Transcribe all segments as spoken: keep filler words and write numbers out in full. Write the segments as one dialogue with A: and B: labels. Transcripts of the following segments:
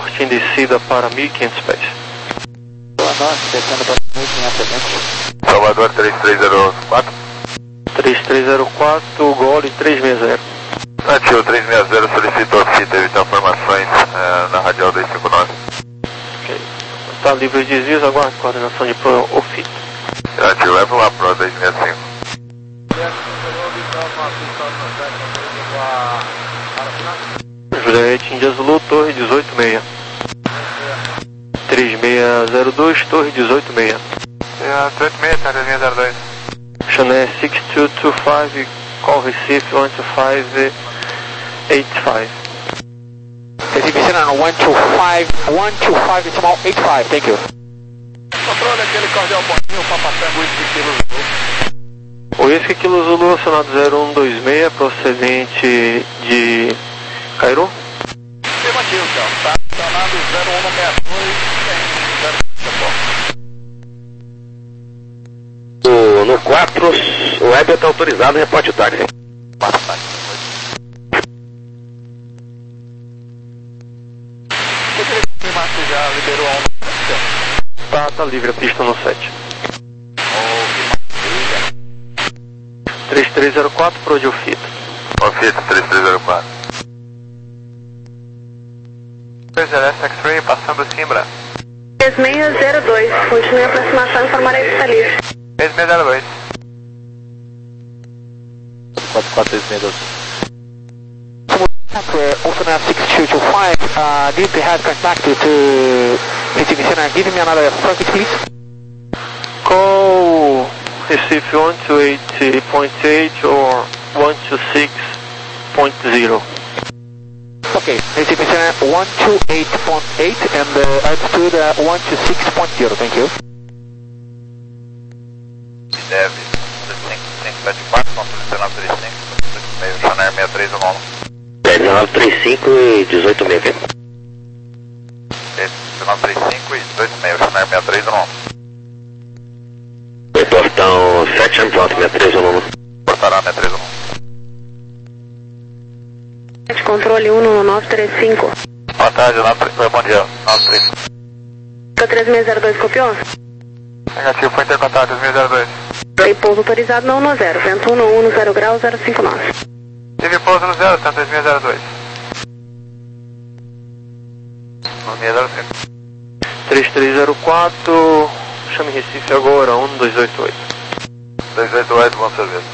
A: norte em descida para mil e quinhentos pés.
B: Lua Norte, descendo para mil e quinhentos metros.
C: Salvador três três zero quatro.
A: três três zero quatro, Gole três seis zero.
C: Ativo três seis zero, solicito o fita, evitar informações é, na radial dois cinco nove.
A: Ok. Está livre de desvios, aguarde coordenação de pro ou fita.
C: Ativo, leva lá pro dois seis cinco.
A: Juliette Índia Zulu, torre dezoito seis. três seis zero dois, torre dezoito seis.
C: dezoito seis, três seis zero dois.
A: Chanel six two two five, call receive one two five eight five.
B: Reception on one two five, one two five, decimal eight five, thank you.
C: Controle aquele cordial boninho, Papatango, Whisky Kilo Zulu.
A: O Whisky Kilo Zulu, acionado zero um dois seis, procedente de Cairo.
C: Afirmativo, então. Está acionado zero um seis dois,
D: No quatro, o Web está autorizado, reporte o táxi.
C: quatro táxi. Eu queria confirmar se já liberou a onda.
A: Tá, tá livre a pista no sete. três três zero quatro, pro de Ofita.
C: Ofita três três zero quatro. três zero X-Ray, passando Simbra.
E: três seis zero dois, continue a aproximação e informarei que está livre.
C: três seis zero dois.
B: quatro quatro três seis dois. Alternate six two two five, uh, did they have contact to Reception? Give me another circuit, please.
A: Call receive one two eight point eight or one two six point zero.
B: Okay, Reception one two eight point eight and uh, altitude uh, one two six point zero, thank you.
C: Deve, cinco sete quatro, controle nove três cinco, meio Chanel seis três um um.
D: dezenove trinta e cinco e dezoito seis.
C: dezenove trinta e cinco e dezoito seis, Chanel seis três um um.
D: Oi, portão sete anos alto, seis três um um.
C: Portará seis três um um.
E: Controle um no nove três cinco.
C: Boa tarde, bom dia, nove três.
E: três seis zero dois, copiou?
C: Negativo, foi intercontato, três seis zero dois.
E: E pouso autorizado no um no zero, vento um no um no zero grau, zero cinco nove.
C: Tive pouso no zero, três seis zero dois. No seis zero cinco.
A: três três zero quatro, chame Recife agora, um dois oito oito.
C: dois oito oito, bom serviço.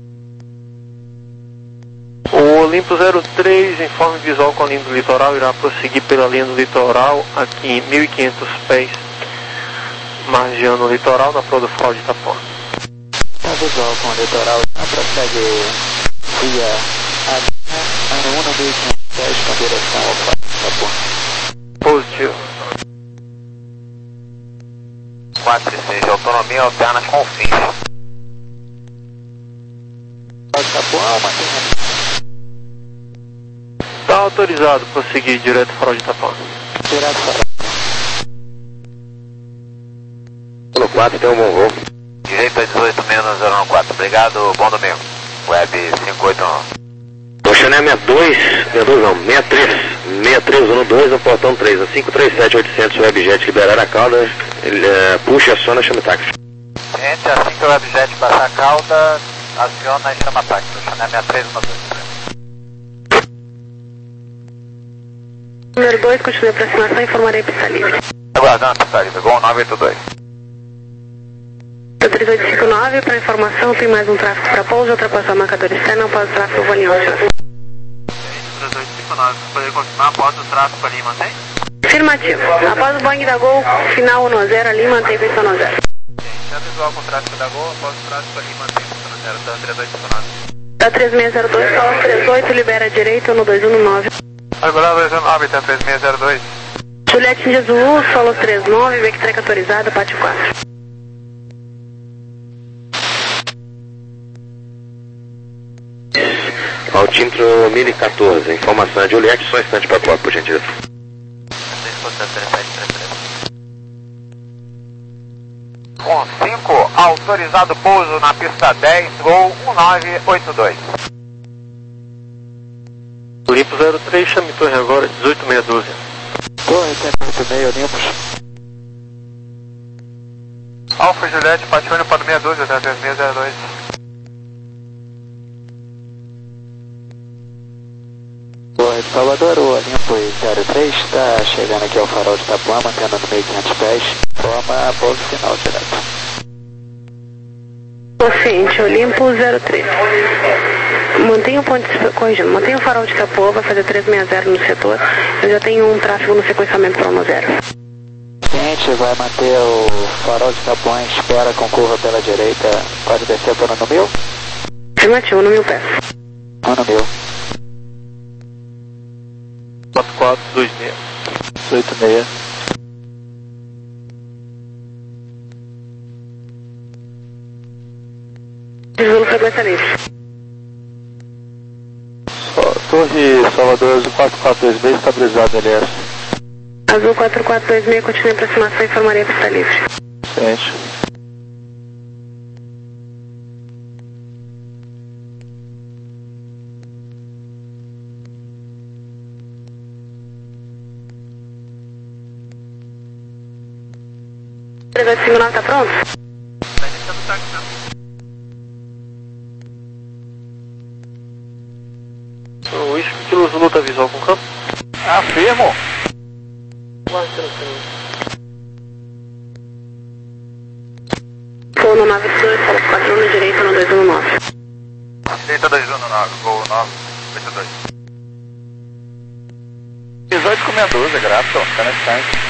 A: O Olimpo zero três, informe visual com a linha do litoral, irá prosseguir pela linha do litoral aqui em mil e quinhentos pés, margeando o litoral na proa do Frau de Itapuã.
B: Tá visual com o litoral, prossegue via a linha um no mil e quinhentos pés com direção ao Frau de Itapuã.
A: Positivo.
C: quatro e seis, autonomia alterna com fins.
B: Frau de Itapuã, mantenha.
A: Está autorizado prosseguir direto Frau de Itapuã.
B: Direto para
D: No quatro tem um bom voo.
C: Direita dezoito menos zero um quatro, obrigado, bom domingo. Web cinco oito um.
D: O Chanel sessenta e dois, sessenta e dois não, sessenta e três, sessenta e três um dois, no portão três, a cinco três sete oitocentos, Webjet liberar a cauda, ele uh, puxa, aciona, chama táxi.
C: Gente, assim que o Webjet passar a cauda, aciona e chama táxi. O Chanel sessenta e três um dois.
E: Número dois, continue a aproximação e informarei que está livre.
C: Aguardando, está livre, Gol nove oito dois.
E: três oito cinco nove, para informação, tem mais um tráfego para pouso, ultrapassar a marcador externo após o tráfego Vani Oscar.
C: três oito cinco nove, poder confirmar após o tráfego ali, mantém?
E: Afirmativo. Após o Boeing da Gol, final um no zero, ali mantém pista no zero.
C: Já visual com o tráfego da Gol, após o tráfego ali, mantém pista no zero, então três oito cinco nove.
E: Da três seis zero dois, solo três oito, libera a direita, um dois um no nove.
C: Agora dois um nove, então três seis zero dois.
E: Juliette Índia Zulu, solo três nove, Vectreca autorizada, pátio quatro.
D: Altímetro mil e quatorze, informação de Juliette, só um instante para a por gentileza.
C: Com cinco, autorizado pouso na pista dez, Gol um nove oito dois.
A: Olimpo zero três, chame torre agora, dezoito seis doze.
B: Torre oito seis, Olympus.
C: Alfa Juliette, Patione para meia dúzia, até três seis zero dois.
B: Torre de Salvador, o Olympus zero três está chegando aqui ao farol de Itapuã, mantendo no mil e quinhentos pés, forma pouso final direto.
E: Consciente, Olimpo zero três. Mantenha o ponto, corrigindo, mantenha o farol de Itapuã, vai fazer trezentos e sessenta no setor. Eu já tenho um tráfego no sequenciamento para uma zero.
B: Consciente, vai manter o farol de Itapuã, espera com curva pela direita, pode descer para no mil?
E: Afirmativo, no mil pés.
B: Um no mil.
A: quatro quatro dois seis.
B: oito seis.
E: Zulu frequência livre.
B: Torre Salvador, Azul quatro quatro dois seis, estabilizado, L S.
E: Azul quatro quatro dois seis, continue a aproximação e informaria que está livre.
B: Ciente.
E: trezentos e cinquenta e nove está pronto?
A: O Whisky Kilo Zulu tá visual com campo?
C: Afirmo.
E: Vou no nove dois, fala quatro um, direita no dois um nove.
C: Direita dois um nove, voo nove oito dois. dezoito com meia dúzia, grato, tá na distância.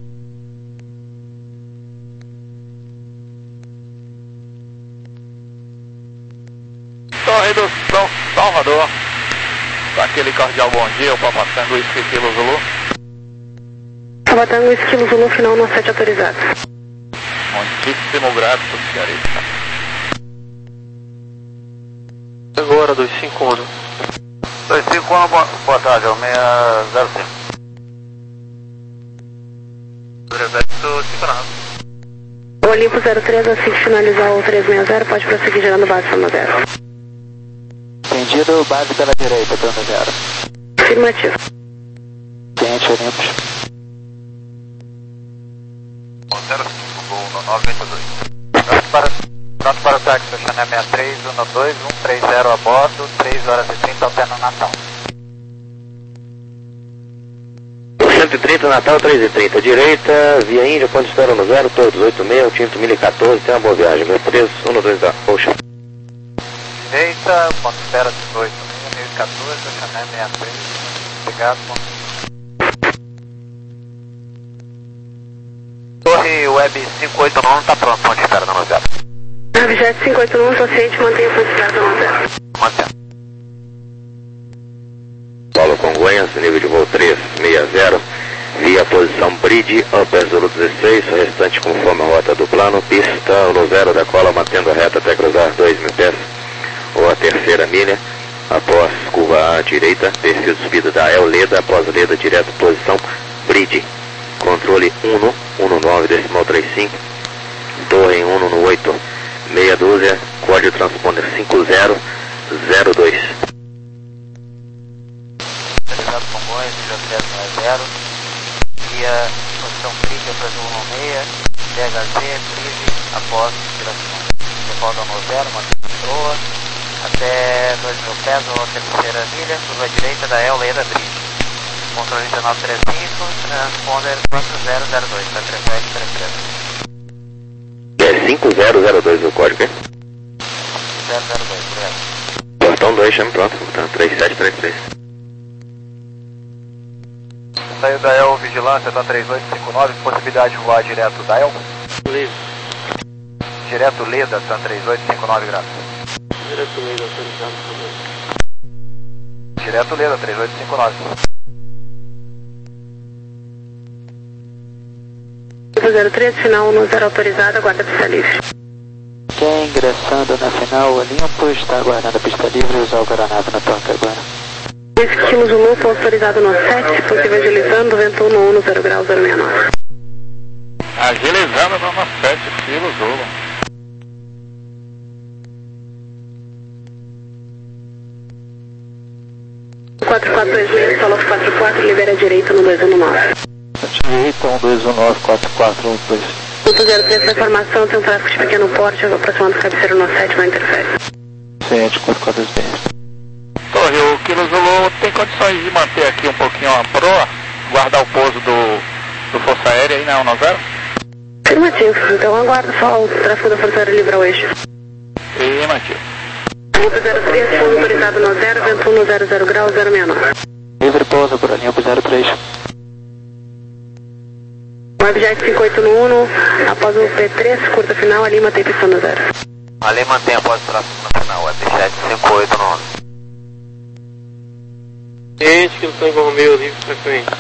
C: Torre do São Salvador, com aquele cordial bom dia, o Papatango Whisky Kilo Zulu.
E: Papatango Whisky Kilo Zulu, final no sete autorizado.
C: Muitíssimo grato, senhorita.
A: Agora, dois cinco um.
C: dois cinco um, boa, boa tarde, é o seis zero cinco.
E: O Olimpo zero três, assim que finalizar o trezentos e sessenta, pode prosseguir gerando base para zero.
B: Entendido, base pela direita, turno zero.
E: Afirmativo.
B: Ciente, Olympus.
C: zero cinco, voo no nove oito dois. Pronto para, pronto para o táxi, Chané sessenta e três, um dois, um três zero a bordo, três horas e trinta ao no Natal.
D: cento e trinta, Natal, três e trinta, direita, via Índia, ponto de espera no zero, Torre dezoito seis, Tinto mil e quatorze, tem uma boa viagem, meu três, um dois da Ocean.
C: Direita, ponto de espera dezoito mil e quatorze, Chané sessenta e três, obrigado. Torre Web cinco oito nove está pronto, ponto de espera no zero.
E: Objeto cinco oito um, consciente, mantenha o ponto de espera no zero.
C: Mantendo.
D: Paulo Congonhas, nível de voo três seis zero, via posição Bridge, Upper Zulu dezesseis, o restante conforme a rota do plano, pista no zero da cola, mantendo a reta até cruzar dois mil pés, ou a terceira milha, após curva à direita, perfil de subida da El Leda, após Leda, direto posição Bridge, controle um um nove, decimal trinta e cinco, torre um no oito, meia dúzia, código transponder cinco zero zero dois.
B: Autorizado Congonhas, nível zero zero, via posição Bridge, para um um seis, D H Z, Bridge, após direção. Devolta no zero, mantém proa, até dois mil pés, ou a terceira milha, curva direita da El Leda Bridge. Controle dezenove trinta e cinco, transponder quatro zero zero dois, para três sete três três.
D: É cinco zero zero dois o código, hein?
B: zero zero dois, obrigado.
D: Portão dois, chame pronto, portão três sete três três.
C: Saiu da El Vigilância, está três oito cinco nove, possibilidade de voar direto da El?
A: Livre.
C: Direto Leda, está três oito cinco nove graus.
A: Direto Leda, autorizado também.
C: Direto Leda, três oito cinco nove.
E: zero três, final no zero autorizado, aguarda a pista livre.
B: Quem ingressando na final, Olimpo está aguardando a pista livre e usar o aeronave na Torre agora.
E: Whisky Kilo Zulu, ponto autorizado no sete, possível agilizando, vento no um no zero grau zero seis nove.
C: Agilizando no sete, Kilo Zulu.
E: quatro quatro dois seis, solo quatro quatro, libera a direita no dois um nove.
F: direita, um dois um nove quatro quatro um dois.
E: Ponto zero três, essa informação tem um tráfego de pequeno porte, aproximando o cabeceiro no sete, não interfere.
F: Ciente, quatro quatro dois bem.
C: Torre, o Kilo Zulu tem condições de manter aqui um pouquinho a proa, guardar o pouso do, do Força Aérea aí na um nove zero?
E: Afirmativo, então aguardo só o tráfego da Força Aérea livre ao eixo.
C: Afirmativo.
E: Ponto zero três, pouso autorizado no zero, vento um no zero zero grau, zero seis nove.
F: Livre pouso para a linha zero três.
E: Webjet cinco oito um um, após o P três, curta final, ali mantém pistão no zero.
B: Ali mantém após o tráfego no final, Webjet cinco oito um um.
A: Gente, que não tem Romeu livre frequente.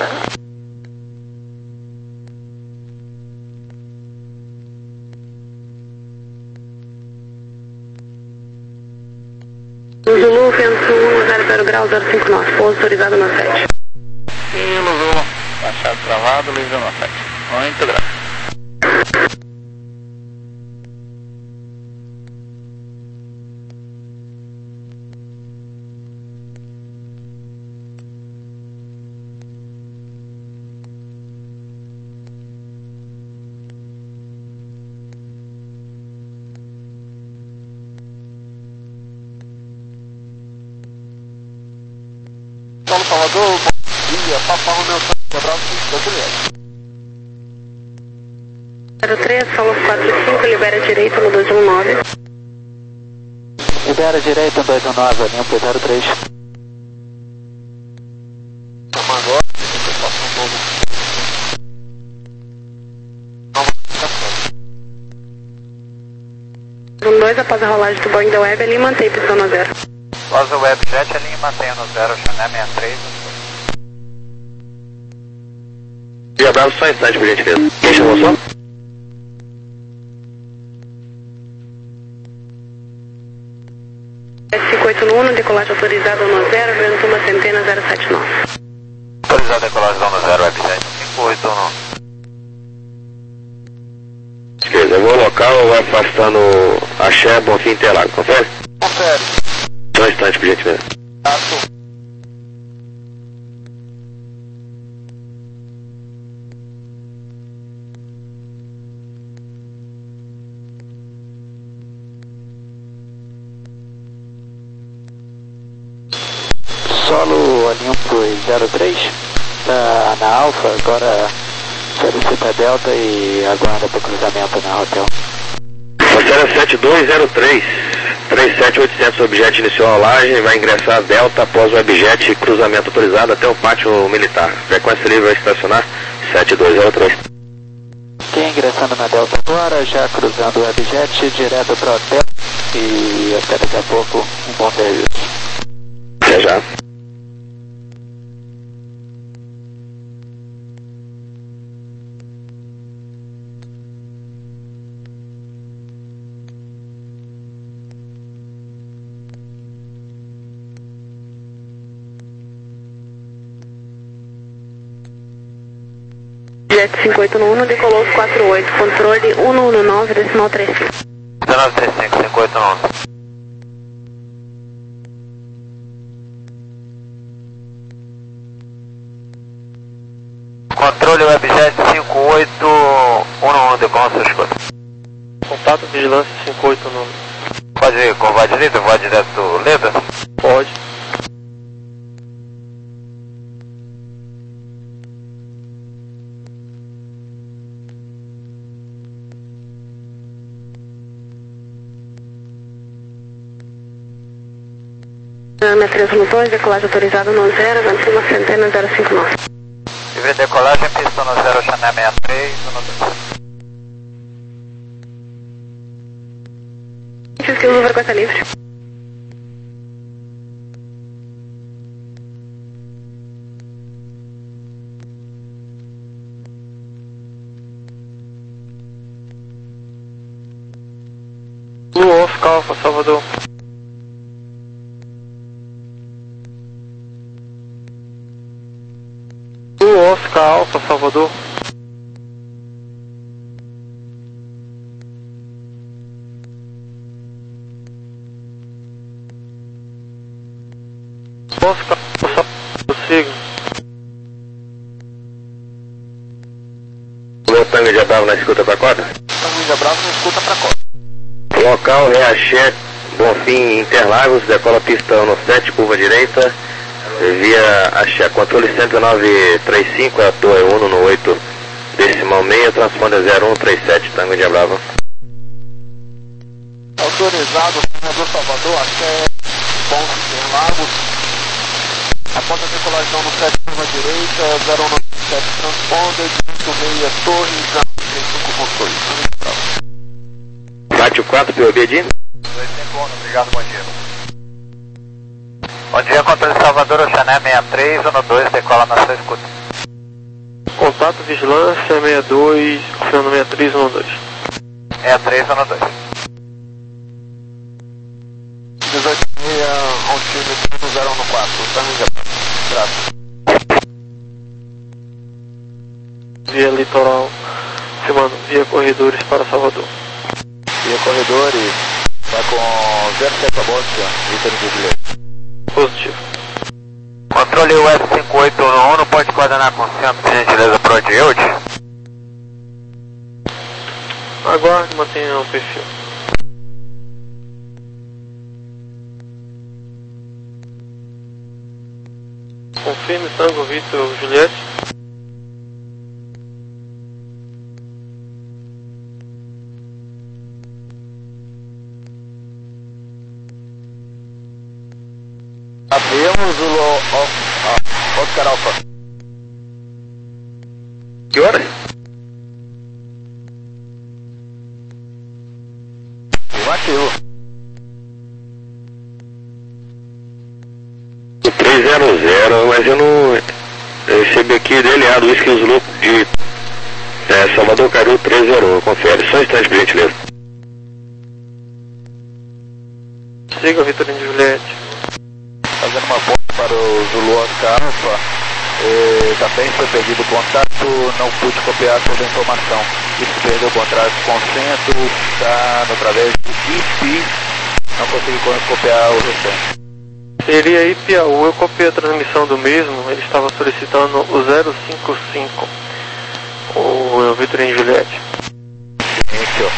E: Zulu, vento um no zero zero grau, zero cinco nove, pouso autorizado no sete.
C: Kilo Zulu, machado travado, livre no sete. Muito graças.
F: Paulo Salvador, bom dia, Papa Romeu Cabral, cinco
E: zero três, Paulo quatro cinco, libera direito no dois um nove.
F: Libera direita no dois um nove, linha para zero três.
C: Toma agora, eu posso um pouco.
E: um dois, após a rolagem do Boeing da Web, ali mantém pistão no zero.
B: Após o Webjet, a linha mantém no zero, Chané sessenta e três.
D: Dia Bravo, só um instante, por gentileza. Quem chamou só?
E: cinco oito um, decolagem autorizada no zero, vento uma centena zero sete nove.
B: Autorizado a decolagem no zero, Webjet cinco oito um.
D: Esquerda, eu vou ao local, vai afastando Axé, Bonfim, Interlagos, confere?
C: Confere.
D: Só um instante, por gentileza.
C: Tato.
F: Solo Olimpo zero três, tá na Alfa, agora solicita Delta e aguarda para cruzamento na hotel.
D: Força sete dois zero três, três sete oitocentos, o objeto iniciou a rolagem, vai ingressar Delta após o objeto cruzamento autorizado até o pátio militar. Frequência livre vai estacionar sete dois zero três.
F: Quem ingressando na Delta agora, já cruzando o Webjet direto para o hotel e até daqui a pouco um bom serviço.
D: Até já.
E: Jet cinco oito um, decolou quatro oito, controle um um nove, decimal três cinco.
B: dezenove trinta e cinco, cinco oito um. Controle Webjet cinco oito um um, decolou sua escuta.
A: Contato vigilância cinco oito um.
B: Pode ir, vai direito, vai direto, Leda?
A: Pode.
E: sessenta e três um dois, decolagem autorizada no zero, vento uma centena zero cinco nove.
B: Livre decolagem, pista no zero, Chané sessenta e três, no dois.
E: Esquilo, frequência livre.
A: Blue Oscar Alpha, Salvador. Blue Oscar Alpha, Salvador. Oscar Alpha, Salvador, signo.
D: Tango de Bravo na escuta para cota.
C: Tango de Bravo na escuta para cota.
D: Local Reaché, Bonfim, Interlagos, decola pista um sete, curva direita, via Axé, controle cento e nove trinta e cinco, a torre um no oito, decimal meia, transponder zero um três sete, Tango de Bravo.
C: Autorizado, senador Salvador, Axé, Bonfim, Interlagos, após a decolação no sete, curva direita, zero um nove sete, transponder, vinte e meia, torre, já trinta e cinco, controle, Tango de Bravo.
D: Bate o quatro, P O B D.
C: dois cinco um, obrigado, bom dia. Bom dia, controle Salvador, Oxané sessenta e três, um dois, decola na sua escuta.
A: Contato Vigilância sessenta e dois, confirmando sessenta e três, um dois.
C: sessenta e três, um dois. dezoito e meia, altímetro zero um quatro, Tango de Bravo.
A: Via Litoral, filmando via corredores para Salvador.
C: Via corredores, está com zero sete a bordo, Vitor de Julieta.
A: Positivo.
C: Controle U S cinco oito um, não pode coordenar com o centro, por gentileza, para o Diode?
A: Aguarde, mantenha o perfil. Confirme, Tango, Vitor, Juliette.
C: Abrimos o Lo, o, Oscar Alfa.
D: Que horas?
C: Afirmativo.
D: trezentos, mas eu não... Eu recebi aqui dele, a Luiz Zulu de é, Salvador Caru trezentos e um, confere. Só um instante, por gentileza.
A: Siga, Vitorino de Juliette.
C: Fazendo uma ponte para o Zulu Oscar Alfa, e também foi perdido o contato, não pude copiar toda a informação. Isso perdeu o contrato com o centro, está através do I P I, não consegui copiar o restante.
A: Seria Ipiaú, eu copiei a transmissão do mesmo, ele estava solicitando o zero cinco cinco, o Vitorino de Juliette.
C: Início.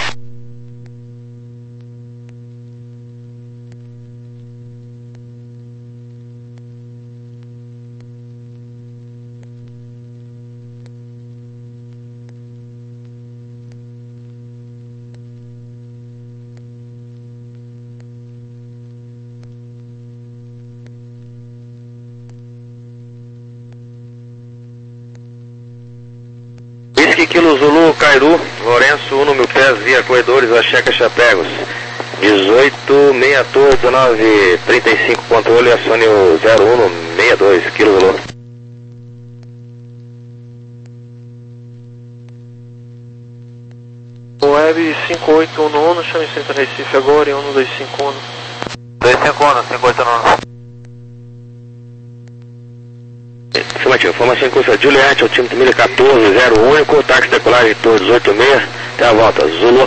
D: Kilo Zulu, Cairu, Lourenço, um mil pés, via corredores, Axé, Chapegos. dezoito, meia torre, dezenove, trinta e cinco, controle, acione o zero um, sessenta e dois, Kilo Zulu.
A: Web cinco oito um um, chame Centro Recife agora em um dois cinco um.
C: dois cinco um, cinco oito um.
D: Afirmativo, informação em curso Juliette, altímetro mil e quatorze, zero um, contato decolagem torre dezoito e meia, até a volta, Zulu.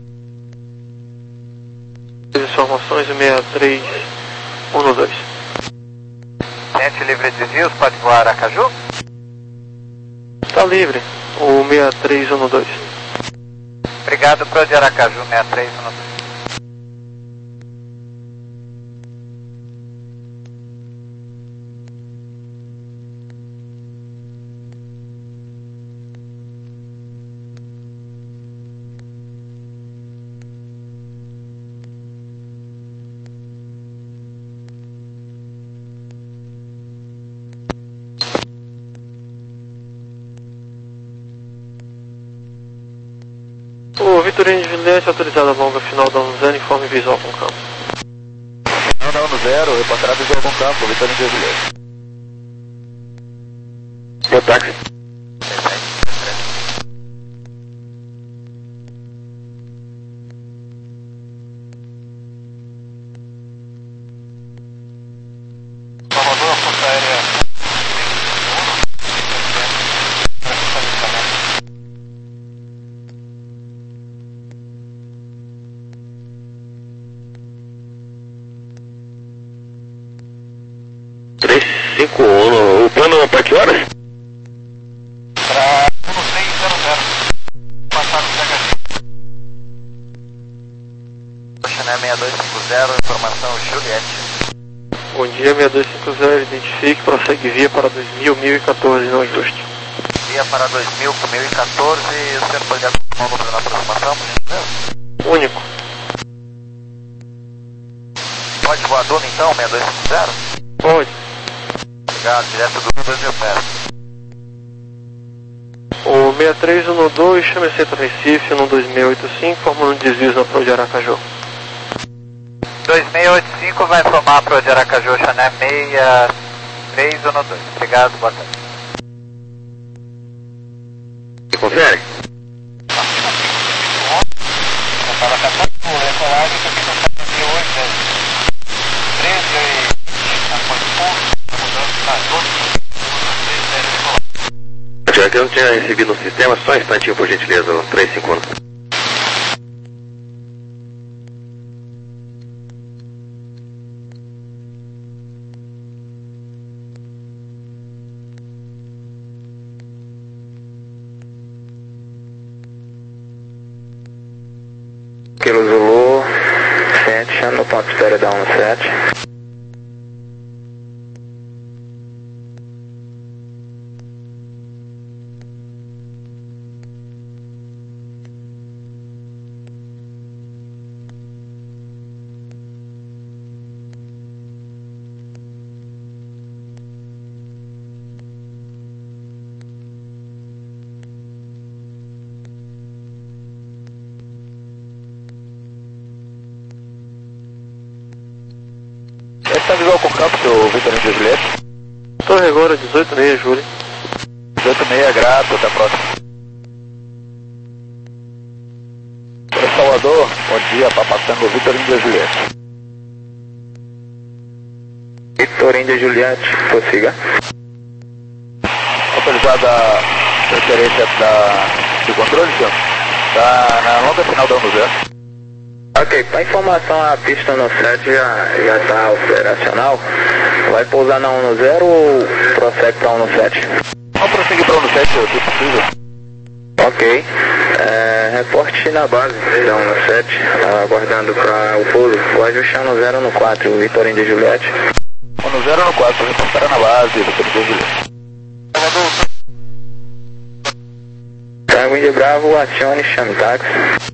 A: Informações sessenta e três, um dois.
C: Gente livre de desvios, pode voar Aracaju?
A: Está livre, o sessenta e três, um dois.
C: Obrigado, Pro de Aracaju, sessenta e três, um dois.
A: O Vitorino de Juliette autorizado a longa final da um zero, informe visual com campo.
C: Não, não, no zero, repassará visual com campo, Vitorino de Juliette.
D: Meu táxi.
C: Salvador, a Força Aérea.
D: trezentos e cinquenta e um, o plano para que horas?
B: Chané seis dois cinco zero, informação Juliette.
A: Bom dia, seis dois cinco zero, identifique, prossegue via para dois mil, mil e quatorze, não ajuste.
B: Via para dois mil, mil e quatorze, o senhor pode dar o número na aproximação?
A: Único.
B: Pode voar Duna então, seis dois cinco zero?
A: Pode.
B: Obrigado, direto do dois mil pés.
A: O seis três um dois, chame Centro Recife, um dois seis oito cinco, formando desvios na Pro de Aracaju.
B: dois seis oito cinco vai informar para o de Aracaju, Chané seis três um dois. Obrigado, boa tarde.
D: Confere? Já que eu não tinha recebido no sistema, só um instantinho por gentileza, três cinco um.
F: Kilo Zulu sete, no ponto de espera da um sete.
C: Está visual com campo, seu Vitor Índia Juliette?
A: Torre agora, dezoito seis, Júlio.
C: dezoito seis, grato, até a próxima. Para Salvador, bom dia, Papatango, Vitor Índia Juliette.
F: Vitor Índia Juliette, prossiga.
C: Autorizada a transferência da, do controle, senhor? Está na longa final da um zero.
F: Ok, para informação, a pista no sete já está operacional. Vai pousar na um zero ou prossegue para um sete?
C: Vamos prosseguir para um sete, se possível.
F: Ok, é, reporte na base da um sete, aguardando para o pouso. Vou ajustar no zero no quatro, Vitor Índia Juliette.
C: um zero no quatro, reportará na base, Vitor Índia Juliette.
F: Tango Índia Bravo, acione, chame táxi.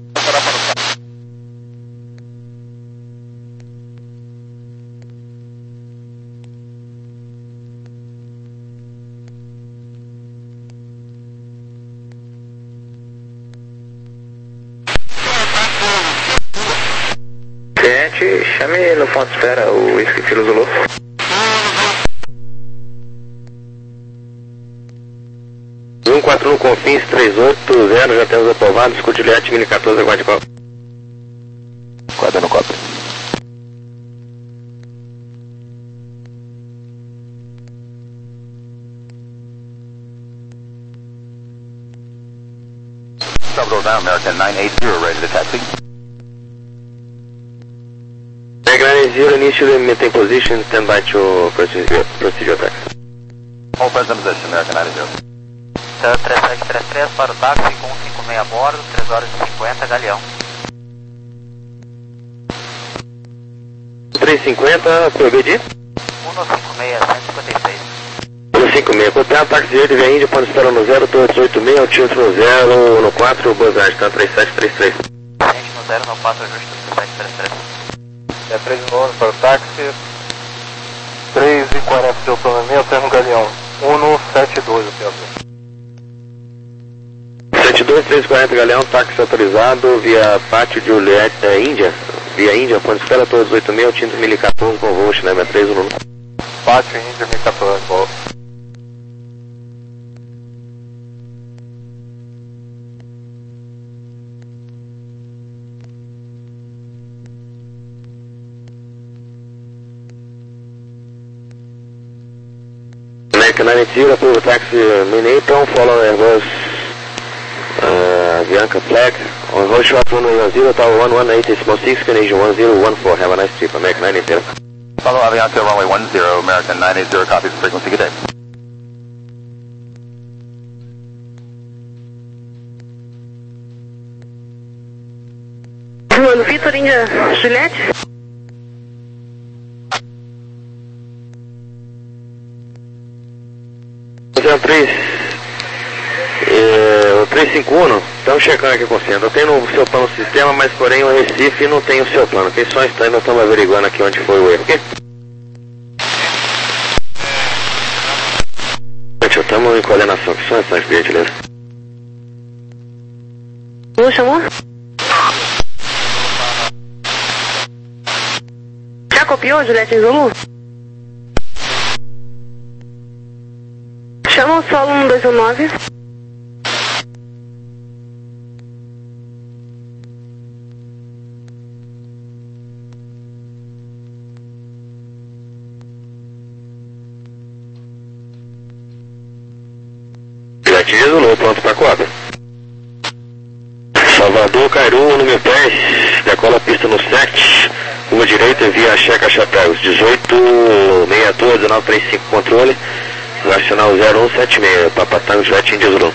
F: Chame no ponto de espera o Whisky Kilo Zulu.
D: um quatro um Confins três oito zero, já temos aprovado, escute Juliette, mil e quatorze, aguarde copa.
C: Guarda no copa.
G: Salvador now, American nine eight zero, ready to taxi.
D: nine zero, initially maintain position, stand by to procedure, procedure attack.
G: All present position, American nine zero.
B: três sete três três para o táxi com um cinco seis a bordo, três horas e cinquenta, Galeão.
D: três cinquenta, progredir?
B: um cinco seis, cento e cinquenta e seis.
D: um cinco seis, contato, táxi direito, via Índia, ponto espera no zero, tô dezoito seis, altímetro no zero, no quatro, Bozard, tá três sete três três.
B: Gente no zero, no quatro, ajuste três sete três três.
A: É três nove para o táxi, três e quarenta seu plano meio, termo Galeão, um sete dois, o P A V.
D: sete dois, três quarenta, Galeão, táxi autorizado via Pátio de Juliette, é, Índia, via Índia, ponto espera, tô dezoito seis, altímetro mil e quatorze, com voo, China seis três um.
A: Pátio Índia mil e quatorze, volta.
D: American nine zero, approve taxi main apron, follow Airbus uh, Bianca flag, on hold short runway one zero, tower one one eight, decimal six, Canadian one zero one four, have a nice trip, American nine zero.
G: Follow Avianca runway one zero, American nine eight zero, copies frequency, good day.
E: Segundo Vitor, Índia Juliette.
D: três, é, o três cinco um, estamos checando aqui com o centro. Eu tenho o seu plano no sistema, mas porém o Recife não tem o seu plano. Quem só está aí, nós estamos averiguando aqui onde foi o erro. Ok? Estamos em coordenação, que só um instante, por gentileza.
E: Lu chamou? Já copiou, Juliette em Zulu? Chama o solo um dois um nove.
D: Juliette de Zulu, pronto para quadra. Salvador, Cairu, número dez, decola a pista no sete, rua direita via Checa Chapéus, dezoito sessenta e dois, dezenove trinta e cinco, controle, nacional zero um sete seis, Papatango, Juliette de Zulu.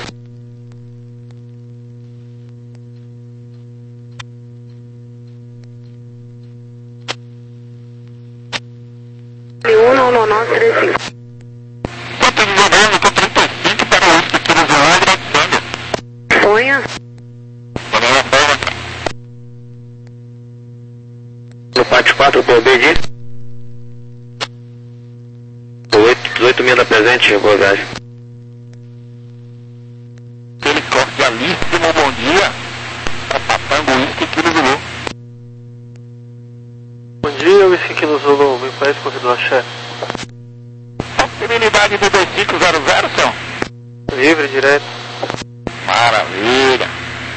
E: um nove nove três cinco. Sonha.
D: No pátio quatro, por B de dezoito mil da presente, reportagem.
C: Aquele cordialíssimo bom dia. Papatango, Whisky Kilo Zulu.
A: Bom dia, Whisky Kilo Zulu, me parece corredor Axé.
C: Possibilidade do dois cinco zero zero, senhor?
A: Livre, direto.
C: Maravilha.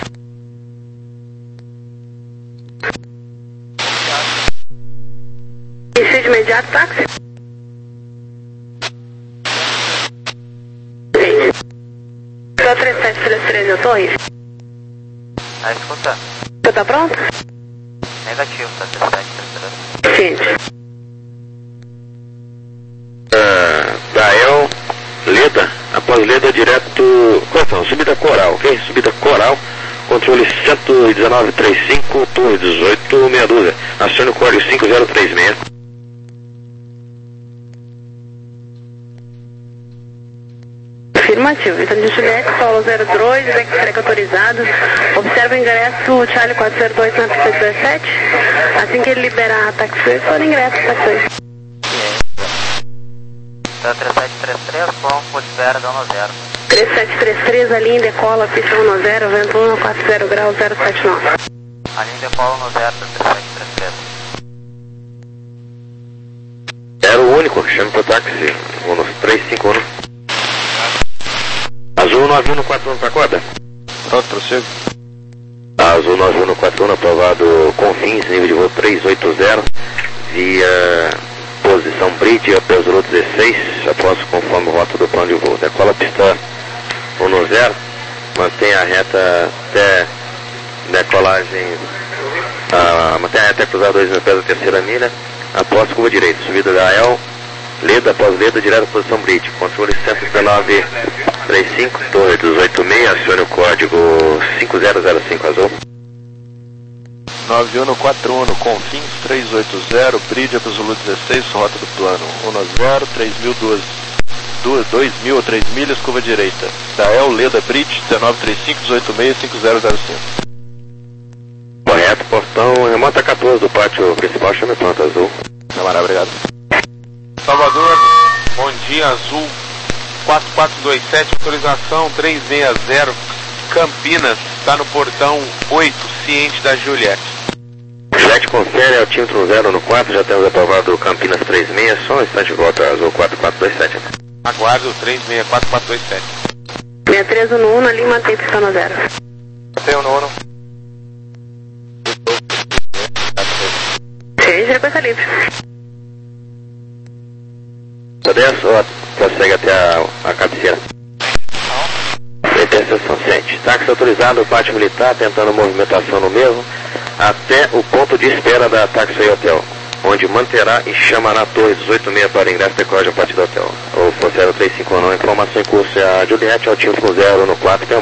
E: Inicio de imediato, táxi. Só três sete três três, eu tô aí.
B: Tá escutando?
E: Você tá pronto?
B: Negativo, tá três sete três três.
E: Gente.
D: Uh, Dael, Leda, após Leda direto, cortão, subida coral, ok? Subida coral, controle cento e dezenove trinta e cinco, torre dezoito, meia dúzia, acione o código cinco zero três seis.
E: Afirmativo. Vitor de Juliette, Paulo zero dois, X-Frec autorizado. Observa o ingresso Charlie quatro zero dois na pista dezessete. Assim que ele liberar a taxi, só o ingresso taxi.
B: Tá três sete três três, com Polivera, dano zero.
E: três sete três três, a linha decola, pista um zero, vento um quatro zero graus, zero sete nove.
B: A linha decola no zero, três sete três três.
D: Era o único, chame pro táxi, três cinco um. Azul nove um quatro um para quadra.
C: Pronto, prossigo.
D: Azul nove um quatro um, aprovado Confins, nível de voo três oito zero, via posição Bridge, após o dezesseis, após conforme rota do plano de voo. Decola a pista um zero, mantém a reta até decolagem, ah, mantém a reta até cruzar dois mil pés da terceira milha, após curva direita, subida da A E L, Leda, após Leda, direto à posição Bridge, controle cento e dezenove trinta e cinco, torre dezoito seis, acione o código cinco zero zero cinco azul.
C: nove um quatro um, Confins três oito zero, Bridge para Zulu dezesseis, rota do plano um zero, três mil e doze, dois mil ou três milhas, curva direita. Dael, Leda, Bridge, dezenove trinta e cinco, dezoito seis, cinco zero zero cinco.
D: Correto, portão, remota quatorze do pátio principal, chame planta azul.
C: Camarada, obrigado.
H: Salvador, bom dia, Azul quatro quatro dois sete, autorização três seis zero, Campinas, está no portão oito, ciente da Juliette.
D: Juliette confere, altímetro zero no quatro, já temos aprovado o Campinas três seis, só um instante de volta, Azul quatro quatro dois sete.
H: Aguardo três seis quatro quatro dois sete.
E: sessenta e três no um, na linha mantém pista no zero.
H: Mantém o nono.
E: Seja, depois tá livre.
D: dez ou prossegue até a, a cabeceira? Interseção sete. Táxi autorizado, pátio militar, tentando movimentação no mesmo, até o ponto de espera da Taxi Hotel, onde manterá e chamará a torre dezoito seis para ingresso e decolagem a partir do hotel. O Forcero três cinco um, informação em curso é a Juliette, altímetro zero no quatro.